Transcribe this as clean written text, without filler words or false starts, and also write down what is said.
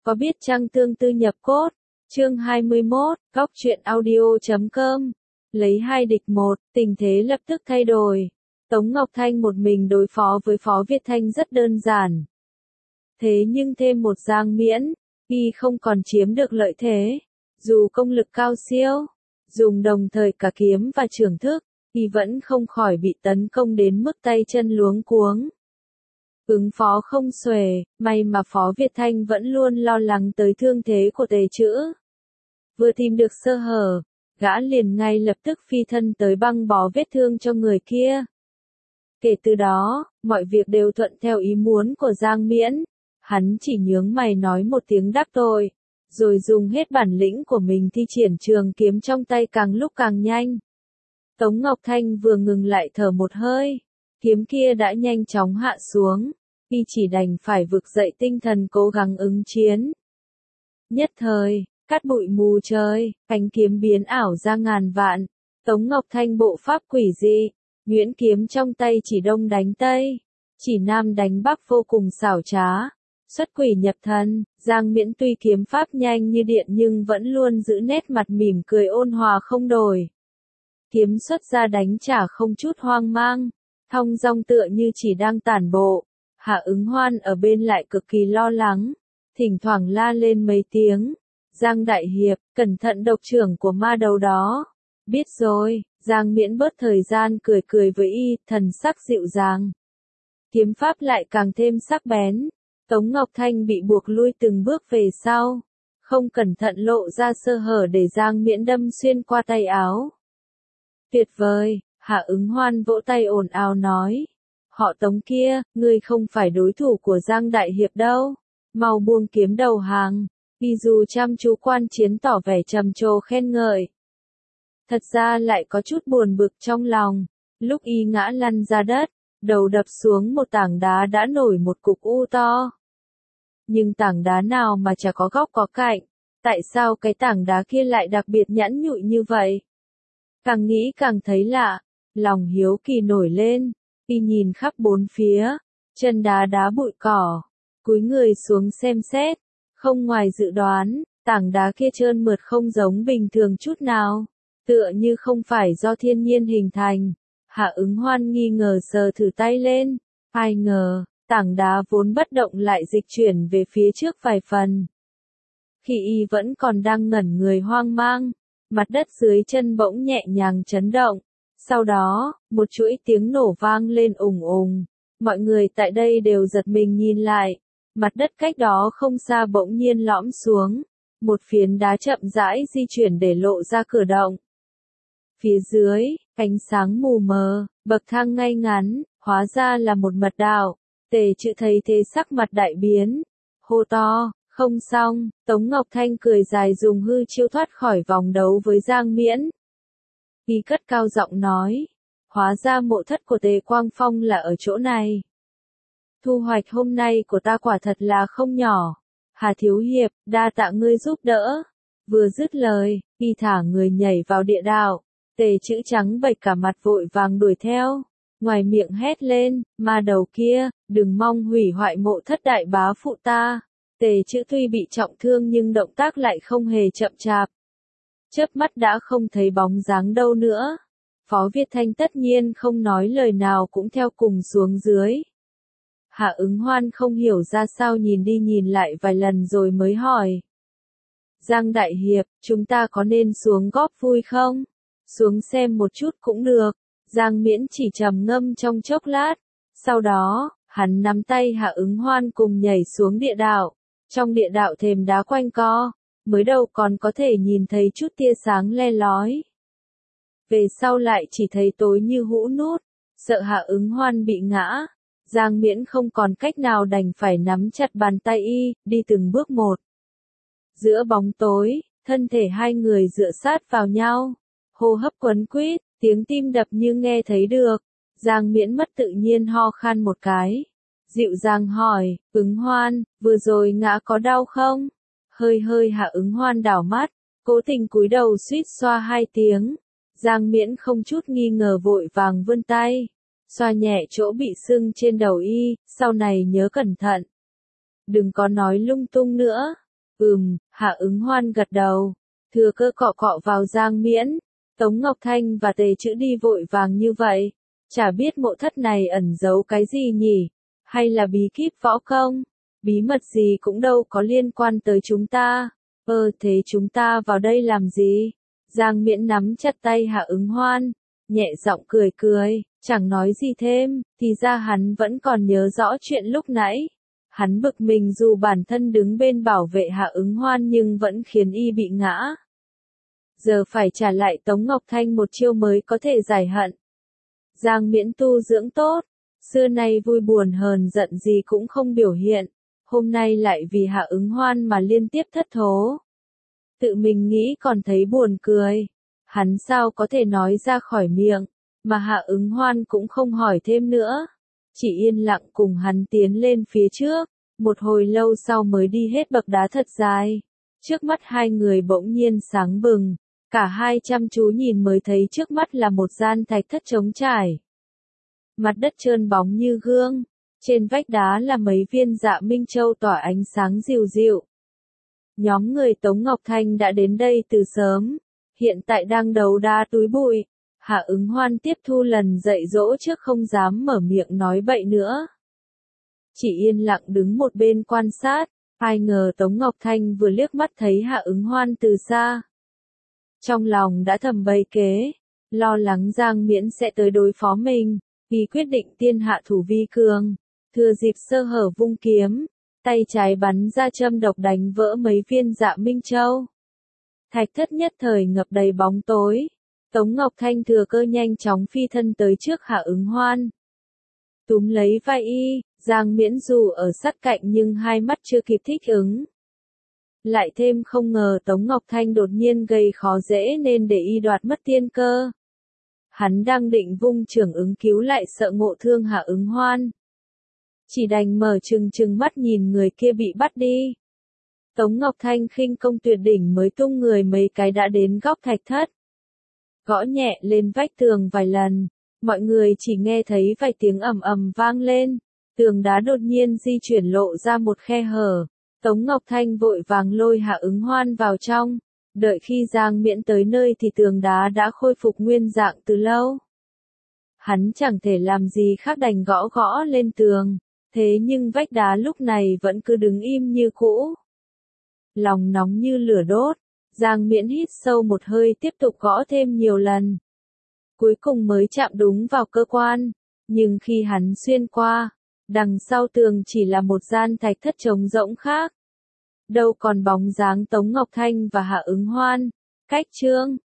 có biết chăng tương tư nhập cốt, chương 21, góc truyện audio.com, lấy 2 địch 1, tình thế lập tức thay đổi. Tống Ngọc Thanh một mình đối phó với Phó Việt Thanh rất đơn giản. Thế nhưng thêm một Giang Miễn, y không còn chiếm được lợi thế. Dù công lực cao siêu, dùng đồng thời cả kiếm và trường thức, y vẫn không khỏi bị tấn công đến mức tay chân luống cuống. Ứng phó không xuể, may mà Phó Việt Thanh vẫn luôn lo lắng tới thương thế của Tề Chữ. Vừa tìm được sơ hở, gã liền ngay lập tức phi thân tới băng bó vết thương cho người kia. Kể từ đó, mọi việc đều thuận theo ý muốn của Giang Miễn. Hắn chỉ nhướng mày nói một tiếng đắc tội, rồi dùng hết bản lĩnh của mình thi triển trường kiếm trong tay càng lúc càng nhanh. Tống Ngọc Thanh vừa ngừng lại thở một hơi, kiếm kia đã nhanh chóng hạ xuống, y chỉ đành phải vực dậy tinh thần cố gắng ứng chiến. Nhất thời, cát bụi mù trời, cánh kiếm biến ảo ra ngàn vạn, Tống Ngọc Thanh bộ pháp quỷ dị, nhuyễn kiếm trong tay chỉ đông đánh tây, chỉ nam đánh bắc vô cùng xảo trá. Xuất quỷ nhập thần, Giang Miễn tuy kiếm pháp nhanh như điện nhưng vẫn luôn giữ nét mặt mỉm cười ôn hòa không đổi. Kiếm xuất ra đánh trả không chút hoang mang, thong dong tựa như chỉ đang tản bộ. Hạ Ứng Hoan ở bên lại cực kỳ lo lắng, thỉnh thoảng la lên mấy tiếng. Giang Đại Hiệp, cẩn thận độc trưởng của ma đầu đó. Biết rồi, Giang Miễn bớt thời gian cười cười với y, thần sắc dịu dàng. Kiếm pháp lại càng thêm sắc bén. Tống Ngọc Thanh bị buộc lui từng bước về sau, không cẩn thận lộ ra sơ hở để Giang Miễn đâm xuyên qua tay áo. Tuyệt vời, Hạ Ứng Hoan vỗ tay ồn ào nói. Họ Tống kia, ngươi không phải đối thủ của Giang Đại Hiệp đâu, mau buông kiếm đầu hàng. Y dù chăm chú quan chiến tỏ vẻ trầm trồ khen ngợi. Thật ra lại có chút buồn bực trong lòng, lúc y ngã lăn ra đất, đầu đập xuống một tảng đá đã nổi một cục u to. Nhưng tảng đá nào mà chả có góc có cạnh, tại sao cái tảng đá kia lại đặc biệt nhẵn nhụi như vậy? Càng nghĩ càng thấy lạ, lòng hiếu kỳ nổi lên, y nhìn khắp bốn phía, chân đá đá bụi cỏ, cúi người xuống xem xét, không ngoài dự đoán, tảng đá kia trơn mượt không giống bình thường chút nào, tựa như không phải do thiên nhiên hình thành. Hạ Ứng Hoan nghi ngờ sờ thử tay lên, ai ngờ, tảng đá vốn bất động lại dịch chuyển về phía trước vài phần. Khi y vẫn còn đang ngẩn người hoang mang, mặt đất dưới chân bỗng nhẹ nhàng chấn động. Sau đó, một chuỗi tiếng nổ vang lên ùng ùng. Mọi người tại đây đều giật mình nhìn lại. Mặt đất cách đó không xa bỗng nhiên lõm xuống. Một phiến đá chậm rãi di chuyển để lộ ra cửa động. Phía dưới, ánh sáng mù mờ, bậc thang ngay ngắn, hóa ra là một mật đạo. Tề Chữ thấy thế sắc mặt đại biến. Hô to, không xong, Tống Ngọc Thanh cười dài dùng hư chiêu thoát khỏi vòng đấu với Giang Miễn. Y cất cao giọng nói, hóa ra mộ thất của Tề Quang Phong là ở chỗ này. Thu hoạch hôm nay của ta quả thật là không nhỏ. Hà Thiếu Hiệp, đa tạ ngươi giúp đỡ. Vừa dứt lời, y thả người nhảy vào địa đạo. Tề Chữ trắng bệch cả mặt vội vàng đuổi theo. Ngoài miệng hét lên, ma đầu kia, đừng mong hủy hoại mộ thất đại bá phụ ta. Tề Chữ tuy bị trọng thương nhưng động tác lại không hề chậm chạp. Chớp mắt đã không thấy bóng dáng đâu nữa. Phó Việt Thanh tất nhiên không nói lời nào cũng theo cùng xuống dưới. Hạ Ứng Hoan không hiểu ra sao nhìn đi nhìn lại vài lần rồi mới hỏi. Giang Đại Hiệp, chúng ta có nên xuống góp vui không? Xuống xem một chút cũng được. Giang Miễn chỉ trầm ngâm trong chốc lát. Sau đó, hắn nắm tay Hạ Ứng Hoan cùng nhảy xuống địa đạo. Trong địa đạo thềm đá quanh co, mới đầu còn có thể nhìn thấy chút tia sáng le lói. Về sau lại chỉ thấy tối như hũ nút, sợ Hạ Ứng Hoan bị ngã. Giang Miễn không còn cách nào đành phải nắm chặt bàn tay y, đi từng bước một. Giữa bóng tối, thân thể hai người dựa sát vào nhau, hô hấp quấn quýt, tiếng tim đập như nghe thấy được. Giang Miễn mất tự nhiên ho khan một cái. Dịu dàng hỏi, Ứng Hoan, vừa rồi ngã có đau không? Hơi hơi Hạ Ứng Hoan đảo mắt, cố tình cúi đầu suýt xoa 2 tiếng. Giang Miễn không chút nghi ngờ vội vàng vươn tay, xoa nhẹ chỗ bị sưng trên đầu y, sau này nhớ cẩn thận. Đừng có nói lung tung nữa. Hạ Ứng Hoan gật đầu. Thừa Cơ cọ cọ vào Giang Miễn. Tống Ngọc Thanh và Tề Chữ đi vội vàng như vậy. Chả biết mộ thất này ẩn giấu cái gì nhỉ? Hay là bí kíp võ công? Bí mật gì cũng đâu có liên quan tới chúng ta. Thế chúng ta vào đây làm gì? Giang Miễn nắm chặt tay Hạ Ứng Hoan, nhẹ giọng cười cười, chẳng nói gì thêm, thì ra hắn vẫn còn nhớ rõ chuyện lúc nãy. Hắn bực mình dù bản thân đứng bên bảo vệ Hạ Ứng Hoan nhưng vẫn khiến y bị ngã. Giờ phải trả lại Tống Ngọc Thanh một chiêu mới có thể giải hận. Giang Miễn tu dưỡng tốt, xưa nay vui buồn hờn giận gì cũng không biểu hiện, hôm nay lại vì Hạ Ứng Hoan mà liên tiếp thất thố. Tự mình nghĩ còn thấy buồn cười, hắn sao có thể nói ra khỏi miệng, mà Hạ Ứng Hoan cũng không hỏi thêm nữa. Chỉ yên lặng cùng hắn tiến lên phía trước, một hồi lâu sau mới đi hết bậc đá thật dài. Trước mắt hai người bỗng nhiên sáng bừng, cả hai chăm chú nhìn mới thấy trước mắt là một gian thạch thất trống trải. Mặt đất trơn bóng như gương, trên vách đá là mấy viên dạ minh châu tỏa ánh sáng dịu dịu. Nhóm người Tống Ngọc Thanh đã đến đây từ sớm, hiện tại đang đấu đá túi bụi. Hạ Ứng Hoan tiếp thu lần dạy dỗ trước không dám mở miệng nói bậy nữa. Chỉ yên lặng đứng một bên quan sát, ai ngờ Tống Ngọc Thanh vừa liếc mắt thấy Hạ Ứng Hoan từ xa. Trong lòng đã thầm bày kế, lo lắng Giang Miễn sẽ tới đối phó mình, vì quyết định tiên hạ thủ vi cường, thừa dịp sơ hở vung kiếm, tay trái bắn ra châm độc đánh vỡ mấy viên dạ minh châu. Thạch thất nhất thời ngập đầy bóng tối. Tống Ngọc Thanh thừa cơ nhanh chóng phi thân tới trước Hạ Ứng Hoan. Túm lấy vai y, Giang Miễn dù ở sát cạnh nhưng hai mắt chưa kịp thích ứng. Lại thêm không ngờ Tống Ngọc Thanh đột nhiên gây khó dễ nên để y đoạt mất tiên cơ. Hắn đang định vung chưởng ứng cứu lại sợ ngộ thương Hạ Ứng Hoan. Chỉ đành mở trừng mắt nhìn người kia bị bắt đi. Tống Ngọc Thanh khinh công tuyệt đỉnh mới tung người mấy cái đã đến góc thạch thất. Gõ nhẹ lên vách tường vài lần, mọi người chỉ nghe thấy vài tiếng ầm ầm vang lên, tường đá đột nhiên di chuyển lộ ra một khe hở. Tống Ngọc Thanh vội vàng lôi Hạ Ứng Hoan vào trong, đợi khi Giang Miễn tới nơi thì tường đá đã khôi phục nguyên dạng từ lâu. Hắn chẳng thể làm gì khác đành gõ gõ lên tường, thế nhưng vách đá lúc này vẫn cứ đứng im như cũ. Lòng nóng như lửa đốt. Giang Miễn hít sâu một hơi tiếp tục gõ thêm nhiều lần. Cuối cùng mới chạm đúng vào cơ quan, nhưng khi hắn xuyên qua, đằng sau tường chỉ là một gian thạch thất trống rỗng khác. Đâu còn bóng dáng Tống Ngọc Thanh và Hạ Ứng Hoan. Cách chương